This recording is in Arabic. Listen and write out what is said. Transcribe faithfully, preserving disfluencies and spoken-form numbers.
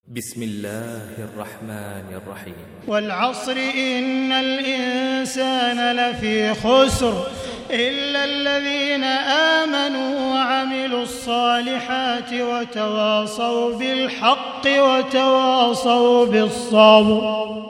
بسم الله الرحمن الرحيم. والعصر إن الإنسان لفي خسر إلا الذين آمنوا وعملوا الصالحات وتواصوا بالحق وتواصوا بالصبر.